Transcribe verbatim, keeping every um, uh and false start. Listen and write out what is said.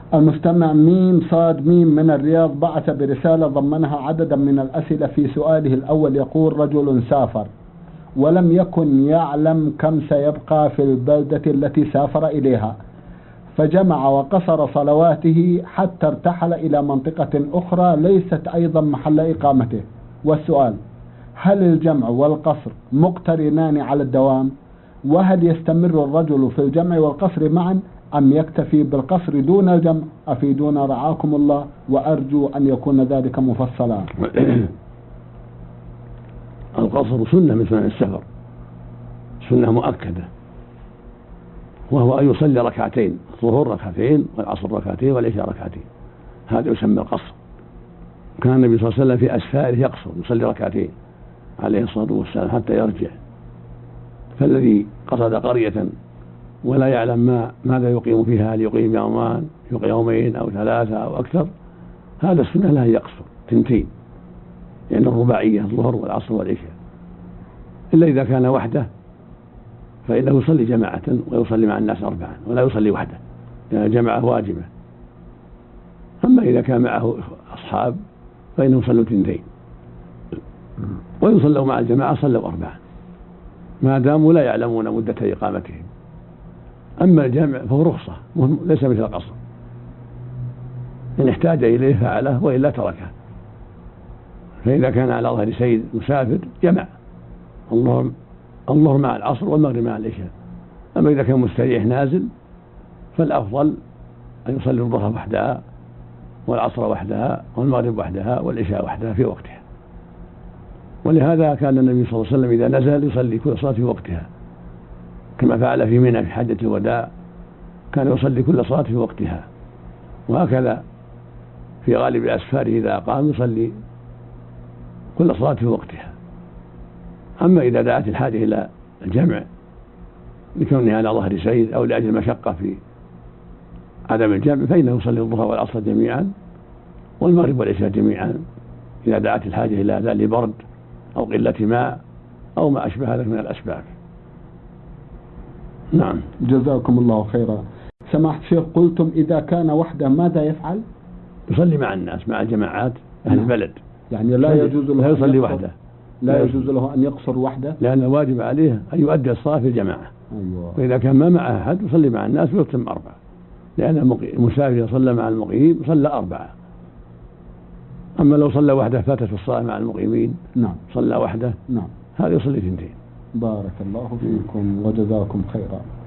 المستمع ميم صاد ميم من الرياض بعث برسالة ضمنها عددا من الأسئلة. في سؤاله الأول يقول: رجل سافر ولم يكن يعلم كم سيبقى في البلدة التي سافر إليها، فجمع وقصر صلواته حتى ارتحل إلى منطقة أخرى ليست أيضا محل إقامته. والسؤال: هل الجمع والقصر مقترنان على الدوام؟ وهل يستمر الرجل في الجمع والقصر معا أم يكتفي بالقصر دون الجمع؟ أفيدونا رعاكم الله، وأرجو أن يكون ذلك مفصلا. القصر سنة من سنن السفر، سنة مؤكدة، وهو أن يصلي ركعتين، الظهر ركعتين والعصر ركعتين والعشاء ركعتين، هذا يسمى القصر. كان النبي صلى الله عليه وسلم في أسفاره يقصر، يصلي ركعتين عليه الصلاة والسلام حتى يرجع. فالذي قصد قرية ولا يعلم ما ماذا يقيم فيها، هل يقيم يومان يومين أو ثلاثة أو أكثر، هذا السنة له يقصر تنتين، لأن يعني الرباعية الظهر والعصر والعشاء. إلا إذا كان وحده فإنه يصلي جماعة ويصلي مع الناس أربعا ولا يصلي وحده، لأن الجماعة واجبة. أما إذا كان معه أصحاب فإنه يصلوا تنتين، ويصلوا مع الجماعة صلوا أربعا ما داموا لا يعلمون مدة إقامتهم. أما الجمع فهو رخصة ليس مثل القصر، إن احتاج إليه فعله وإلا تركه. فإذا كان على ظهر سيد مسافر جمع الظهر الظهر مع العصر والمغرب مع العشاء. أما إذا كان مستريح نازل فالأفضل أن يصلي الظهر وحدها والعصر وحدها والمغرب وحدها والعشاء وحدها في وقتها. ولهذا كان النبي صلى الله عليه وسلم إذا نزل يصلي كل صلاة في وقتها، كما فعل في منى في حجة الوداع، كان يصلي كل صلاة في وقتها. وهكذا في غالب أسفاره إذا أقام يصلي كل صلاة في وقتها. أما إذا دعت الحاجة إلى الجمع لكونه على ظهر سير أو لأجل المشقة في عدم الجمع فإنه يصلي الظهر والعصر جميعا والمغرب والعشاء جميعا إذا دعت الحاجة إلى ذلك لبرد أو قلة ماء أو ما أشبه ذلك من الأسباب. نعم. جزاكم الله خيرا. سماحة الشيخ، قلتم إذا كان وحده ماذا يفعل؟ يصلي مع الناس مع الجماعات أهل البلد، يعني لا يجوز له لا يصلي وحده، لا يجوز له أن يقصر وحده، لأن الواجب عليه أن يؤدي الصلاة في الجماعة. أيوة. فإذا كان ما معه أحد يصلي مع الناس ويتم أربعة، لأن المسافر صلى مع المقيم صلى أربعة. أما لو صلى وحده فاتت الصلاة مع المقيمين نعم صلى وحده نعم هذا يصلي اثنتين. بارك الله فيكم وجزاكم خيرا.